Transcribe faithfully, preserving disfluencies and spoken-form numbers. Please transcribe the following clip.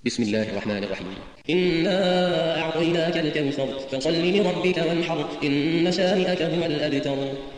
بسم الله الرحمن الرحيم. إنا أعطيناك الكوثر فصل لربك وانحر إن شانئك هو الأبتر.